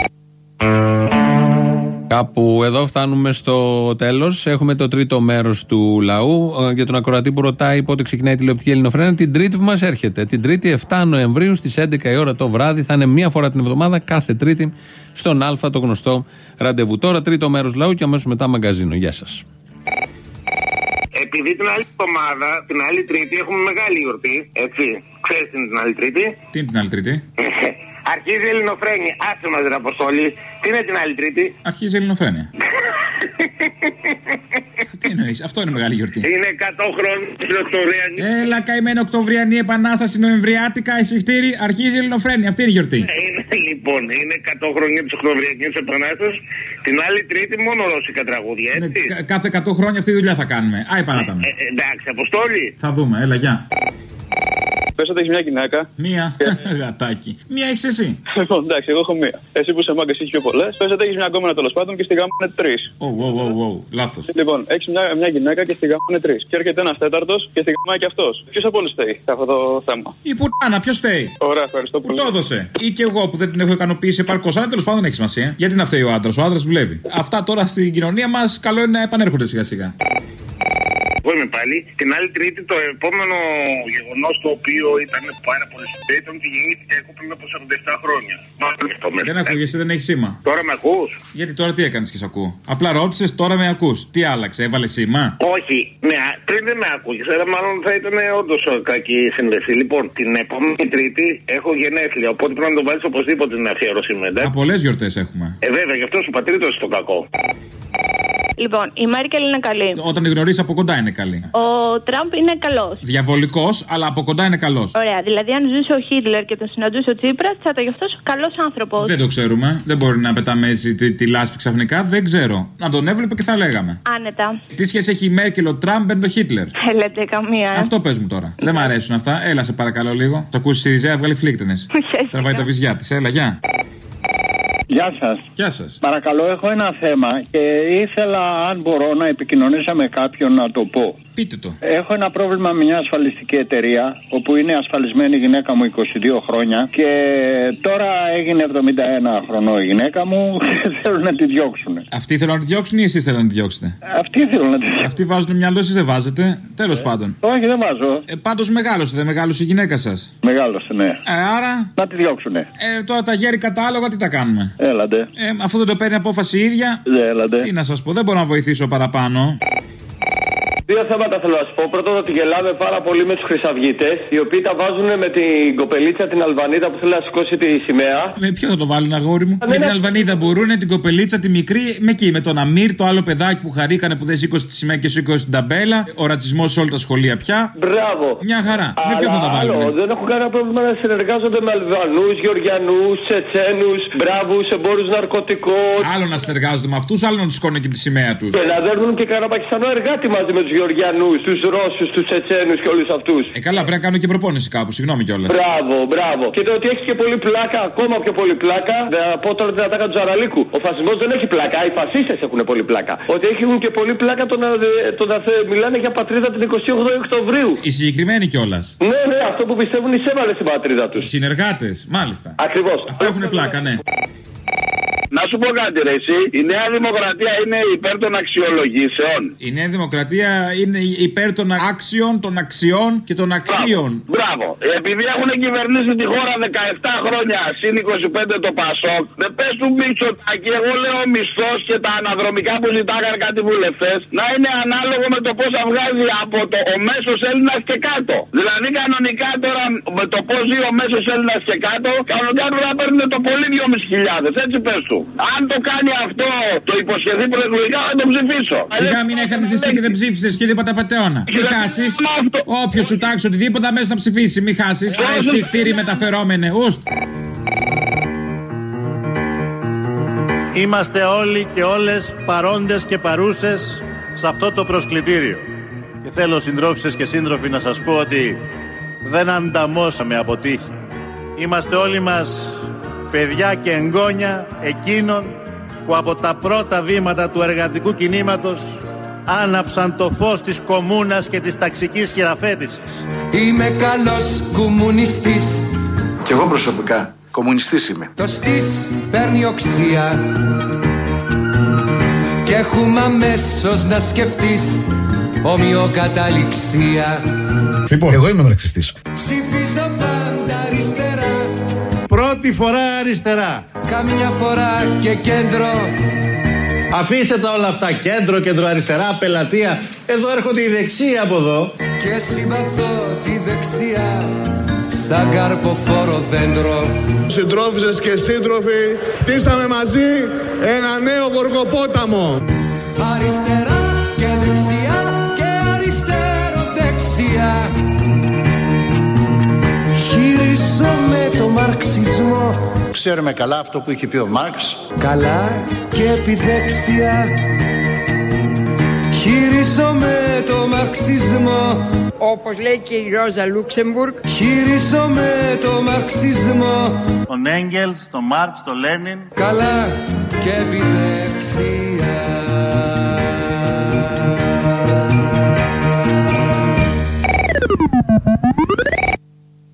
Κάπου εδώ φτάνουμε στο τέλος. Έχουμε το τρίτο μέρος του λαού. Για τον ακροατή που ρωτάει πότε ξεκινάει η τηλεοπτική Ελληνοφρένεια, την Τρίτη που μας έρχεται. Την Τρίτη 7 Νοεμβρίου στις 11 η ώρα το βράδυ. Θα είναι μία φορά την εβδομάδα, κάθε Τρίτη, στον Α, το γνωστό ραντεβού. Τώρα τρίτο μέρος λαού και αμέσως μετά μαγκαζίνο. Γεια σας. Επειδή την άλλη εβδομάδα, την άλλη Τρίτη, έχουμε μεγάλη γιορτή. Έτσι. Ξέρεις την άλλη Τρίτη. Τι είναι την άλλη Τρίτη? Αρχίζει η Ελληνοφρένεια. Άσε μας, ρε Αποστόλη. Τι είναι την άλλη Τρίτη? Αρχίζει η Ελληνοφρένεια. Τι εννοείς, αυτό είναι μεγάλη γιορτή. Είναι 100 χρόνια την Οκτωβριανή. Έλα, καημένη Οκτωβριανή Επανάσταση, Νοεμβριάτικα, εισιχτήρι, αρχίζει η Ελληνοφρένεια. Αυτή είναι η γιορτή. Λοιπόν, είναι 100 χρόνια τη Οκτωβριανή Επανάσταση. Την άλλη Τρίτη μόνο ρώσικα τραγούδια, έτσι. Κάθε 100 χρόνια αυτή τη δουλειά θα κάνουμε. Άι, παράταμε. Εντάξει, Αποστόλη. Θα δούμε, έλα, γεια. Πες ότι έχει μια γυναίκα. Μία. Γατάκι. Μία έχεις εσύ. Λοιπόν, εντάξει, εγώ έχω μία. Εσύ που είσαι μάγκας έχεις πιο πολλές. Πες ότι έχεις μια γκόμενα τέλος πάντων και στη γάμα είναι 3. Λάθος. Λοιπόν, έχεις μια γυναίκα και στη γάμα είναι 3. Και έρχεται ένας τέταρτος και στη γάμα και αυτός. Ποιος από όλους φταίει σε αυτό το θέμα? Η πουτάνα, ποιος φταίει? Ωραία, ευχαριστώ πολύ. Που το έδωσε. Ή και εγώ που δεν την έχω ικανοποιήσει επαρκώς. Αλλά τέλος πάντων έχει σημασία. Γιατί να φταίει ο άντρας? Ο άντρας δουλεύει. Αυτά τώρα στην κοινωνία μας καλό είναι να επανέρχονται σιγά σιγά. Εγώ είμαι πάλι. Την άλλη Τρίτη το επόμενο γεγονός το οποίο ήταν πάρα πολύ σπουδαίο ήταν ότι γεννήθηκα εγώ πριν από 47 χρόνια. Δεν ακούγεσαι, δεν έχει σήμα. Τώρα με ακούς? Γιατί τώρα τι έκανες και σε ακούω? Απλά ρώτησες, τώρα με ακούς. Τι άλλαξε, έβαλε σήμα? Όχι, πριν δεν με ακούγες. Μάλλον θα ήταν όντως κακή σύνδεση. Λοιπόν, την επόμενη Τρίτη έχω γενέθλια. Οπότε πρέπει να το βάλεις οπωσδήποτε την αφιέρωση μετά. Από πολλές γιορτές έχουμε. Βέβαια, γι' αυτό σου πατρίτος το κακό. Λοιπόν, η Μέρκελ είναι καλή. Όταν τη γνωρίζει από κοντά είναι καλή. Ο Τραμπ είναι καλός. Διαβολικός, αλλά από κοντά είναι καλός. Ωραία, δηλαδή αν ζούσε ο Χίτλερ και τον συναντούσε ο Τσίπρας, θα ήταν γι' αυτός καλός άνθρωπος. Δεν το ξέρουμε. Δεν μπορεί να πετάμε τη λάσπη ξαφνικά. Δεν ξέρω. Να τον έβλεπε και θα λέγαμε. Άνετα. Τι σχέση έχει η Μέρκελ, ο Τραμπ με τον Χίτλερ? Λέτε καμία. Αυτό πες μου τώρα. Δεν μ' αρέσουν αυτά. Έλα σε παρακαλώ λίγο. Θα ακούσει η Ριζέα, βγάλει φλίκτενες. Τραβάει τα βυζιά της. Έλα, γεια. Γεια σας. Γεια σας. Παρακαλώ, έχω ένα θέμα και ήθελα, αν μπορώ, να επικοινωνήσω με κάποιον να το πω. Πείτε το. Έχω ένα πρόβλημα με μια ασφαλιστική εταιρεία, όπου είναι ασφαλισμένη η γυναίκα μου 22 χρόνια και τώρα έγινε 71 χρονών η γυναίκα μου και θέλουν να τη διώξουν. Αυτοί θέλουν να τη διώξουν ή εσείς θέλουν να τη διώξετε? Αυτοί θέλουν να τη διώξουν. Αυτοί βάζουν μυαλό, εσείς δεν βάζετε. Τέλος πάντων. Όχι, δεν βάζω. Πάντως μεγάλωσε, δεν μεγάλωσε η γυναίκα σας? Μεγάλωσε, ναι. Άρα. Να τη διώξουνε. Τώρα τα γέρι κατάλογα τι τα κάνουμε? Έλατε. Αφού δεν το παίρνει απόφαση η ίδια. Έλατε. Τι να σας πω, δεν μπορώ να βοηθήσω παραπάνω. Δύο θέματα θέλω να σου πω. Πρώτον, ότι γελάμε πάρα πολύ με τους χρυσαυγίτες, οι οποίοι τα βάζουν με την κοπελίτσα την Αλβανίδα που θέλει να σηκώσει τη σημαία. Με ποιο θα το βάλουν, αγόρι μου? Με την Αλβανίδα μπορούν, την κοπελίτσα τη μικρή, με εκεί, με τον Αμύρ, το άλλο παιδάκι που χαρήκανε που δεν σήκωσε τη σημαία και σήκωσε την ταμπέλα. Ο ρατσισμός σε όλα τα σχολεία πια. Μπράβο. Μια χαρά. Με ποιο θα τα βάλουν? Δεν έχω κανένα πρόβλημα να συνεργάζονται με Αλβανούς, Γεωργιανούς, Τσετσένους, μπράβους, εμπόρους ναρκωτικών. Άλλο να συνεργάζονται με αυτούς, άλλο να τους σηκώνουν και τη σημαία τους. Και να δέρνουν και κανένα Πακιστανό εργάτη μαζί με τους Γεωργιανούς, τους Ρώσους, τους Τσετσένους και όλους αυτούς. Καλά, πρέπει να κάνω και προπόνηση κάπου, συγγνώμη κιόλας. Μπράβο, μπράβο. Και το ότι έχει και πολύ πλάκα, ακόμα πιο πολύ πλάκα, θα πω τώρα την ατάκα του Ζαραλίκου. Ο φασισμός δεν έχει πλάκα, οι φασίστες έχουν πολύ πλάκα. Ότι έχουν και πολύ πλάκα το να μιλάνε για πατρίδα την 28 Οκτωβρίου. Οι συγκεκριμένοι κιόλας. Ναι, ναι, αυτό που πιστεύουν εισέβαλε στην πατρίδα τους. Οι συνεργάτες, μάλιστα. Ακριβώς. Αυτό έχουν πλάκα, ναι. Να σου πω κάτι, ρε, εσύ. Η Νέα Δημοκρατία είναι υπέρ των αξιολογήσεων. Η Νέα Δημοκρατία είναι υπέρ των άξιων, των αξιών και των αξίων. Μπράβο. Επειδή έχουν κυβερνήσει τη χώρα 17 χρόνια, συν 25 το Πασόκ, δεν πες του Μητσοτάκη, εγώ λέω ο μισθός και τα αναδρομικά που ζητάγαν κάτι βουλευτές να είναι ανάλογο με το πώς θα βγάζει από ο μέσος Έλληνας και κάτω. Δηλαδή κανονικά τώρα με το πώς ζει ο μέσος Έλληνας και κάτω, κανονικά πρέπει να παίρνουν το πολύ 2.500, έτσι πες του. Αν το κάνει αυτό το υποσχεθεί προεκλογικά, θα το ψηφίσω. Σιγά μην έχανες εσύ και δεν ψήφισες και τίποτα πατεώνα. Μην χάσεις. Όποιος σου τάξει οτιδήποτε αμέσως να ψηφίσει. Μην χάσεις. Εσύ χτύρι μεταφερόμενε. Ουστ. Είμαστε όλοι και όλες παρόντες και παρούσες σε αυτό το προσκλητήριο. Και θέλω, συντρόφισσες και σύντροφοι, να σας πω ότι δεν ανταμώσαμε από τύχη. Είμαστε όλοι μας παιδιά και εγγόνια εκείνων που από τα πρώτα βήματα του εργατικού κινήματος άναψαν το φως της κομμούνας και της ταξικής χειραφέτησης. Είμαι καλός κομμουνιστής. Κι εγώ προσωπικά κομμουνιστής είμαι. Το στις παίρνει οξία. έχουμε αμέσως να σκεφτείς ομοιοκαταληξία. Λοιπόν, εγώ είμαι μαρξιστής. Ψηφίζω πάντα αριστερά. Πρώτη φορά αριστερά. Καμιά φορά και κέντρο. Αφήστε τα όλα αυτά, κέντρο, κέντρο-αριστερά, πελατεία. Εδώ έρχονται οι δεξιοί από εδώ. Και συμπαθώ τη δεξιά σαν καρποφόρο δέντρο. Συντρόφισσες και σύντροφοι, χτίσαμε μαζί ένα νέο Γοργοπόταμο. Αριστερά και δεξιά και αριστερό-δεξιά. Χειρίζομαι το μαρξισμό. Ξέρουμε καλά αυτό που είχε πει ο Μάρξ. Καλά και επιδέξια. Χειρίζομαι το μαρξισμό. Όπως λέει και η Ρόζα Λούξεμπουργκ. Χειρίζομαι το μαρξισμό. Τον Έγγελς, τον Μάρξ, τον Λένιν. Καλά και επιδέξια.